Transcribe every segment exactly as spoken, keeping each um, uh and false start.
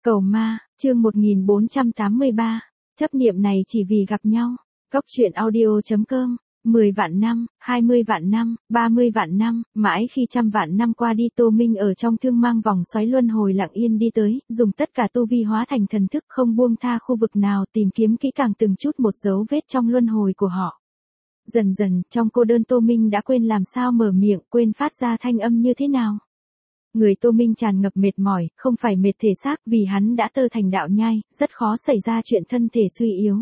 Cầu ma, chương một nghìn bốn trăm tám mươi ba, chấp niệm này chỉ vì gặp nhau. Cốc truyện audio chấm com, mười vạn năm, hai mươi vạn năm, ba mươi vạn năm, mãi khi trăm vạn năm qua đi Tô Minh ở trong thương mang vòng xoáy luân hồi lặng yên đi tới, dùng tất cả tu vi hóa thành thần thức không buông tha khu vực nào tìm kiếm kỹ càng từng chút một dấu vết trong luân hồi của họ. Dần dần, trong cô đơn Tô Minh đã quên làm sao mở miệng, quên phát ra thanh âm như thế nào. Người Tô Minh tràn ngập mệt mỏi, không phải mệt thể xác vì hắn đã tơ thành đạo nhai, rất khó xảy ra chuyện thân thể suy yếu.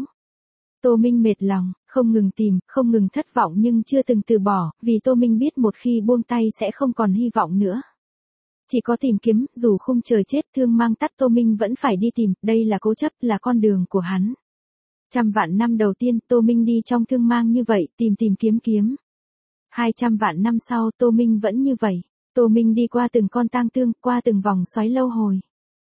Tô Minh mệt lòng, không ngừng tìm, không ngừng thất vọng nhưng chưa từng từ bỏ, vì Tô Minh biết một khi buông tay sẽ không còn hy vọng nữa. Chỉ có tìm kiếm, dù khung trời chết thương mang tắt Tô Minh vẫn phải đi tìm, đây là cố chấp, là con đường của hắn. Trăm vạn năm đầu tiên Tô Minh đi trong thương mang như vậy, tìm tìm kiếm kiếm. Hai trăm vạn năm sau Tô Minh vẫn như vậy. Tô Minh đi qua từng con tang thương, qua từng vòng xoáy lâu hồi.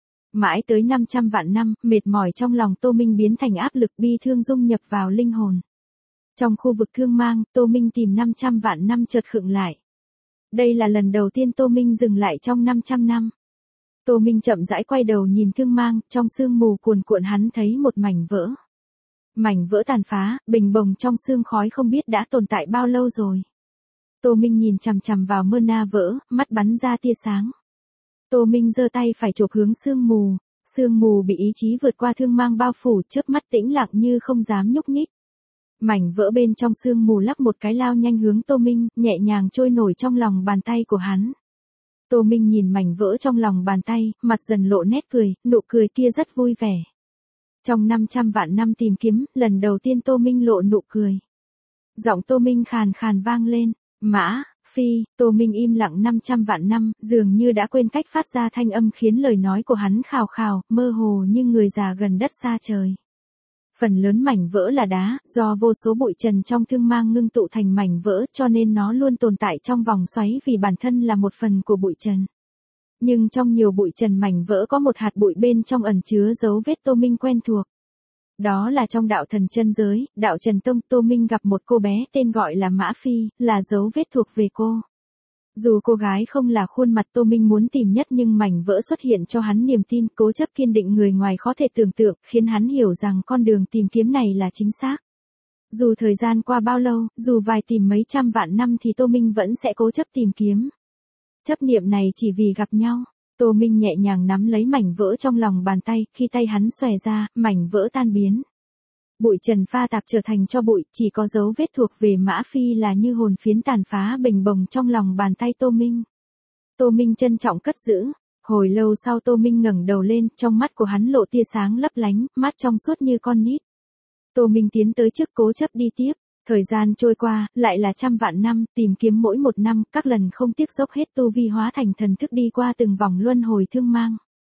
Mãi tới năm trăm vạn năm, mệt mỏi trong lòng Tô Minh biến thành áp lực bi thương dung nhập vào linh hồn. Trong khu vực thương mang, Tô Minh tìm năm trăm vạn năm chợt khựng lại. Đây là lần đầu tiên Tô Minh dừng lại trong năm trăm năm. Tô Minh chậm rãi quay đầu nhìn thương mang, trong sương mù cuồn cuộn hắn thấy một mảnh vỡ. Mảnh vỡ tàn phá, bình bồng trong sương khói không biết đã tồn tại bao lâu rồi. Tô Minh nhìn chằm chằm vào mơ na vỡ, mắt bắn ra tia sáng. Tô Minh giơ tay phải chộp hướng sương mù, sương mù bị ý chí vượt qua thương mang bao phủ, chớp mắt tĩnh lặng như không dám nhúc nhích. Mảnh vỡ bên trong sương mù lắc một cái lao nhanh hướng Tô Minh, nhẹ nhàng trôi nổi trong lòng bàn tay của hắn. Tô Minh nhìn mảnh vỡ trong lòng bàn tay, mặt dần lộ nét cười, nụ cười kia rất vui vẻ. Trong năm trăm vạn năm tìm kiếm, lần đầu tiên Tô Minh lộ nụ cười. Giọng Tô Minh khàn khàn vang lên. Mã, Phi, Tô Minh im lặng năm trăm vạn năm, dường như đã quên cách phát ra thanh âm khiến lời nói của hắn khào khào, mơ hồ như người già gần đất xa trời. Phần lớn mảnh vỡ là đá, do vô số bụi trần trong thương mang ngưng tụ thành mảnh vỡ cho nên nó luôn tồn tại trong vòng xoáy vì bản thân là một phần của bụi trần. Nhưng trong nhiều bụi trần mảnh vỡ có một hạt bụi bên trong ẩn chứa dấu vết Tô Minh quen thuộc. Đó là trong đạo thần chân giới, đạo Trần Tông Tô Minh gặp một cô bé tên gọi là Mã Phi, là dấu vết thuộc về cô. Dù cô gái không là khuôn mặt Tô Minh muốn tìm nhất nhưng mảnh vỡ xuất hiện cho hắn niềm tin cố chấp kiên định người ngoài khó thể tưởng tượng, khiến hắn hiểu rằng con đường tìm kiếm này là chính xác. Dù thời gian qua bao lâu, dù vài tìm mấy trăm vạn năm thì Tô Minh vẫn sẽ cố chấp tìm kiếm. Chấp niệm này chỉ vì gặp nhau. Tô Minh nhẹ nhàng nắm lấy mảnh vỡ trong lòng bàn tay, khi tay hắn xòe ra, mảnh vỡ tan biến. Bụi trần pha tạp trở thành cho bụi, chỉ có dấu vết thuộc về Mã Phi là như hồn phiến tàn phá bình bồng trong lòng bàn tay Tô Minh. Tô Minh trân trọng cất giữ. Hồi lâu sau Tô Minh ngẩng đầu lên, trong mắt của hắn lộ tia sáng lấp lánh, mắt trong suốt như con nít. Tô Minh tiến tới trước cố chấp đi tiếp. Thời gian trôi qua, lại là trăm vạn năm, tìm kiếm mỗi một năm, các lần không tiếc dốc hết tu vi hóa thành thần thức đi qua từng vòng luân hồi thương mang.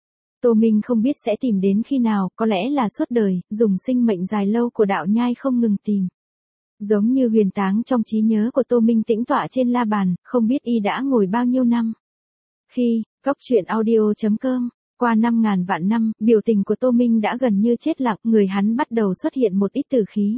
Tô Minh không biết sẽ tìm đến khi nào, có lẽ là suốt đời, dùng sinh mệnh dài lâu của đạo nhai không ngừng tìm. Giống như huyền táng trong trí nhớ của Tô Minh tĩnh tọa trên la bàn, không biết y đã ngồi bao nhiêu năm. Khi, cốc truyện audio chấm com, qua năm ngàn vạn năm, biểu tình của Tô Minh đã gần như chết lặng, người hắn bắt đầu xuất hiện một ít tử khí.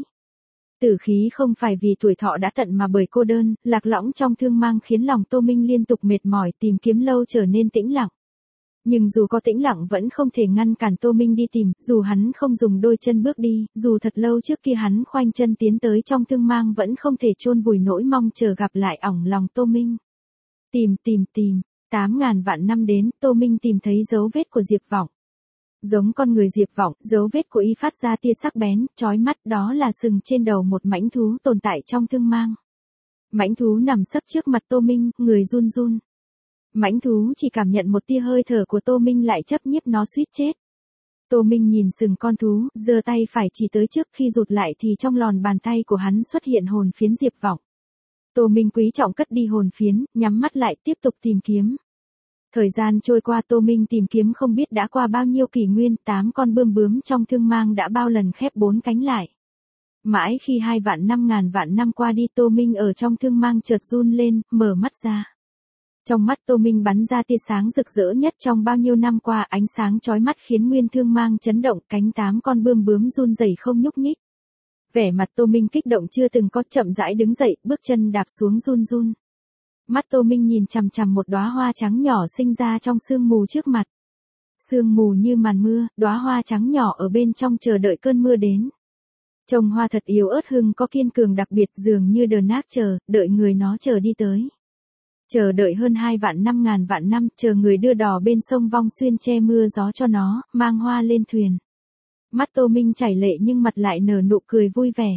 Tử khí không phải vì tuổi thọ đã tận mà bởi cô đơn, lạc lõng trong thương mang khiến lòng Tô Minh liên tục mệt mỏi tìm kiếm lâu trở nên tĩnh lặng. Nhưng dù có tĩnh lặng vẫn không thể ngăn cản Tô Minh đi tìm, dù hắn không dùng đôi chân bước đi, dù thật lâu trước kia hắn khoanh chân tiến tới trong thương mang vẫn không thể chôn vùi nỗi mong chờ gặp lại ỏng lòng Tô Minh. Tìm tìm tìm, tám ngàn vạn năm đến, Tô Minh tìm thấy dấu vết của Diệp Vọng. Giống con người Diệp Vọng, dấu vết của y phát ra tia sắc bén, chói mắt, đó là sừng trên đầu một mãnh thú tồn tại trong thương mang. Mãnh thú nằm sấp trước mặt Tô Minh, người run run. Mãnh thú chỉ cảm nhận một tia hơi thở của Tô Minh lại chấp nhiếp nó suýt chết. Tô Minh nhìn sừng con thú, giơ tay phải chỉ tới trước, khi rụt lại thì trong lòn bàn tay của hắn xuất hiện hồn phiến Diệp Vọng. Tô Minh quý trọng cất đi hồn phiến, nhắm mắt lại tiếp tục tìm kiếm. Thời gian trôi qua Tô Minh tìm kiếm không biết đã qua bao nhiêu kỷ nguyên, tám con bươm bướm trong thương mang đã bao lần khép bốn cánh lại. Mãi khi hai vạn năm ngàn vạn năm qua đi Tô Minh ở trong thương mang chợt run lên, mở mắt ra. Trong mắt Tô Minh bắn ra tia sáng rực rỡ nhất trong bao nhiêu năm qua, ánh sáng chói mắt khiến nguyên thương mang chấn động, cánh tám con bươm bướm run rẩy không nhúc nhích. Vẻ mặt Tô Minh kích động chưa từng có, chậm rãi đứng dậy, bước chân đạp xuống run run. Mắt Tô Minh nhìn chằm chằm một đóa hoa trắng nhỏ sinh ra trong sương mù trước mặt. Sương mù như màn mưa, đóa hoa trắng nhỏ ở bên trong chờ đợi cơn mưa đến. Trông hoa thật yếu ớt hưng có kiên cường đặc biệt dường như đờ nát chờ, đợi người nó chờ đi tới. Chờ đợi hơn hai vạn năm ngàn vạn năm, chờ người đưa đò bên sông Vong Xuyên che mưa gió cho nó, mang hoa lên thuyền. Mắt Tô Minh chảy lệ nhưng mặt lại nở nụ cười vui vẻ.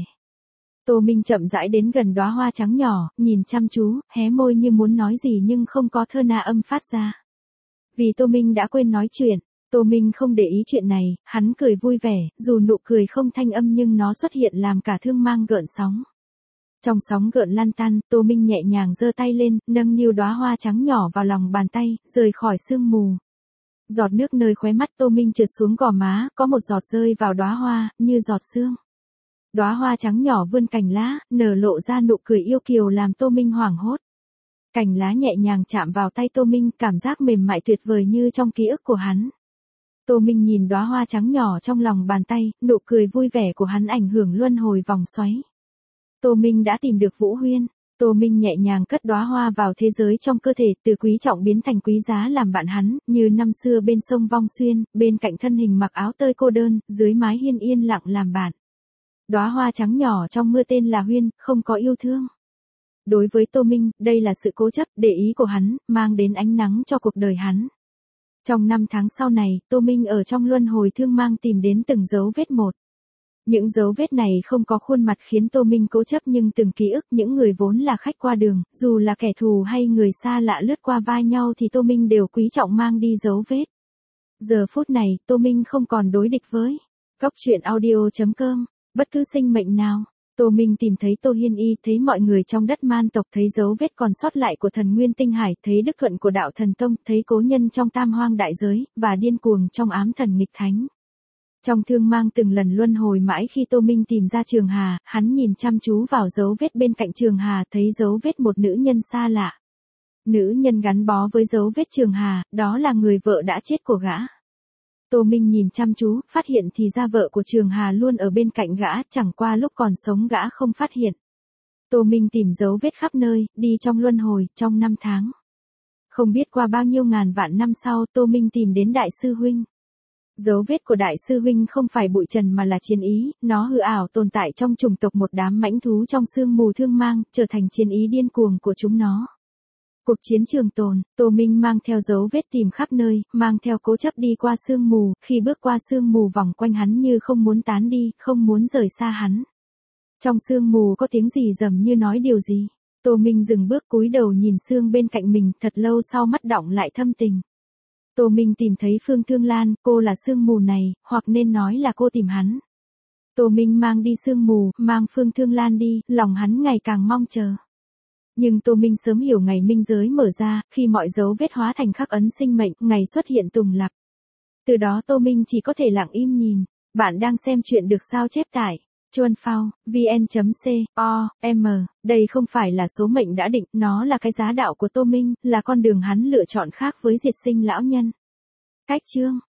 Tô Minh chậm rãi đến gần đóa hoa trắng nhỏ, nhìn chăm chú, hé môi như muốn nói gì nhưng không có thơ na âm phát ra. Vì Tô Minh đã quên nói chuyện, Tô Minh không để ý chuyện này, hắn cười vui vẻ, dù nụ cười không thanh âm nhưng nó xuất hiện làm cả thương mang gợn sóng. Trong sóng gợn lan tan, Tô Minh nhẹ nhàng giơ tay lên, nâng niu đóa hoa trắng nhỏ vào lòng bàn tay, rời khỏi sương mù. Giọt nước nơi khóe mắt Tô Minh trượt xuống gò má, có một giọt rơi vào đóa hoa, như giọt sương. Đóa hoa trắng nhỏ vươn cành lá, nở lộ ra nụ cười yêu kiều làm Tô Minh hoảng hốt. Cành lá nhẹ nhàng chạm vào tay Tô Minh, cảm giác mềm mại tuyệt vời như trong ký ức của hắn. Tô Minh nhìn đóa hoa trắng nhỏ trong lòng bàn tay, nụ cười vui vẻ của hắn ảnh hưởng luân hồi vòng xoáy. Tô Minh đã tìm được Vũ Huyên. Tô Minh nhẹ nhàng cất đóa hoa vào thế giới trong cơ thể, từ quý trọng biến thành quý giá làm bạn hắn, như năm xưa bên sông Vong Xuyên, bên cạnh thân hình mặc áo tơi cô đơn, dưới mái hiên yên lặng làm bạn. Đóa hoa trắng nhỏ trong mưa tên là Huyên, không có yêu thương. Đối với Tô Minh, đây là sự cố chấp, để ý của hắn, mang đến ánh nắng cho cuộc đời hắn. Trong năm tháng sau này, Tô Minh ở trong luân hồi thương mang tìm đến từng dấu vết một. Những dấu vết này không có khuôn mặt khiến Tô Minh cố chấp nhưng từng ký ức những người vốn là khách qua đường, dù là kẻ thù hay người xa lạ lướt qua vai nhau thì Tô Minh đều quý trọng mang đi dấu vết. Giờ phút này, Tô Minh không còn đối địch với Cốc truyện audio chấm com, bất cứ sinh mệnh nào. Tô Minh tìm thấy Tô Hiên Y, thấy mọi người trong đất man tộc, thấy dấu vết còn sót lại của thần Nguyên Tinh Hải, thấy đức thuận của đạo thần tông, thấy cố nhân trong tam hoang đại giới, và điên cuồng trong ám thần nghịch thánh. Trong thương mang từng lần luân hồi mãi khi Tô Minh tìm ra Trường Hà, hắn nhìn chăm chú vào dấu vết bên cạnh Trường Hà, thấy dấu vết một nữ nhân xa lạ. Nữ nhân gắn bó với dấu vết Trường Hà, đó là người vợ đã chết của gã. Tô Minh nhìn chăm chú, phát hiện thì ra vợ của Trường Hà luôn ở bên cạnh gã, chẳng qua lúc còn sống gã không phát hiện. Tô Minh tìm dấu vết khắp nơi, đi trong luân hồi, trong năm tháng. Không biết qua bao nhiêu ngàn vạn năm sau, Tô Minh tìm đến Đại sư Huynh. Dấu vết của Đại sư Huynh không phải bụi trần mà là chiến ý, nó hư ảo tồn tại trong chủng tộc một đám mãnh thú trong sương mù thương mang, trở thành chiến ý điên cuồng của chúng nó. Cuộc chiến trường tồn, Tô Minh mang theo dấu vết tìm khắp nơi, mang theo cố chấp đi qua sương mù, khi bước qua sương mù vòng quanh hắn như không muốn tán đi, không muốn rời xa hắn. Trong sương mù có tiếng gì rầm như nói điều gì. Tô Minh dừng bước cúi đầu nhìn sương bên cạnh mình, thật lâu sau mắt đọng lại thâm tình. Tô Minh tìm thấy Phương Thương Lan, cô là sương mù này, hoặc nên nói là cô tìm hắn. Tô Minh mang đi sương mù, mang Phương Thương Lan đi, lòng hắn ngày càng mong chờ. Nhưng Tô Minh sớm hiểu ngày minh giới mở ra, khi mọi dấu vết hóa thành khắc ấn sinh mệnh, ngày xuất hiện tùng lập. Từ đó Tô Minh chỉ có thể lặng im nhìn. Bạn đang xem chuyện được sao chép tại chuan phao vn chấm com. Đây không phải là số mệnh đã định, nó là cái giá đạo của Tô Minh, là con đường hắn lựa chọn khác với diệt sinh lão nhân. Cách chương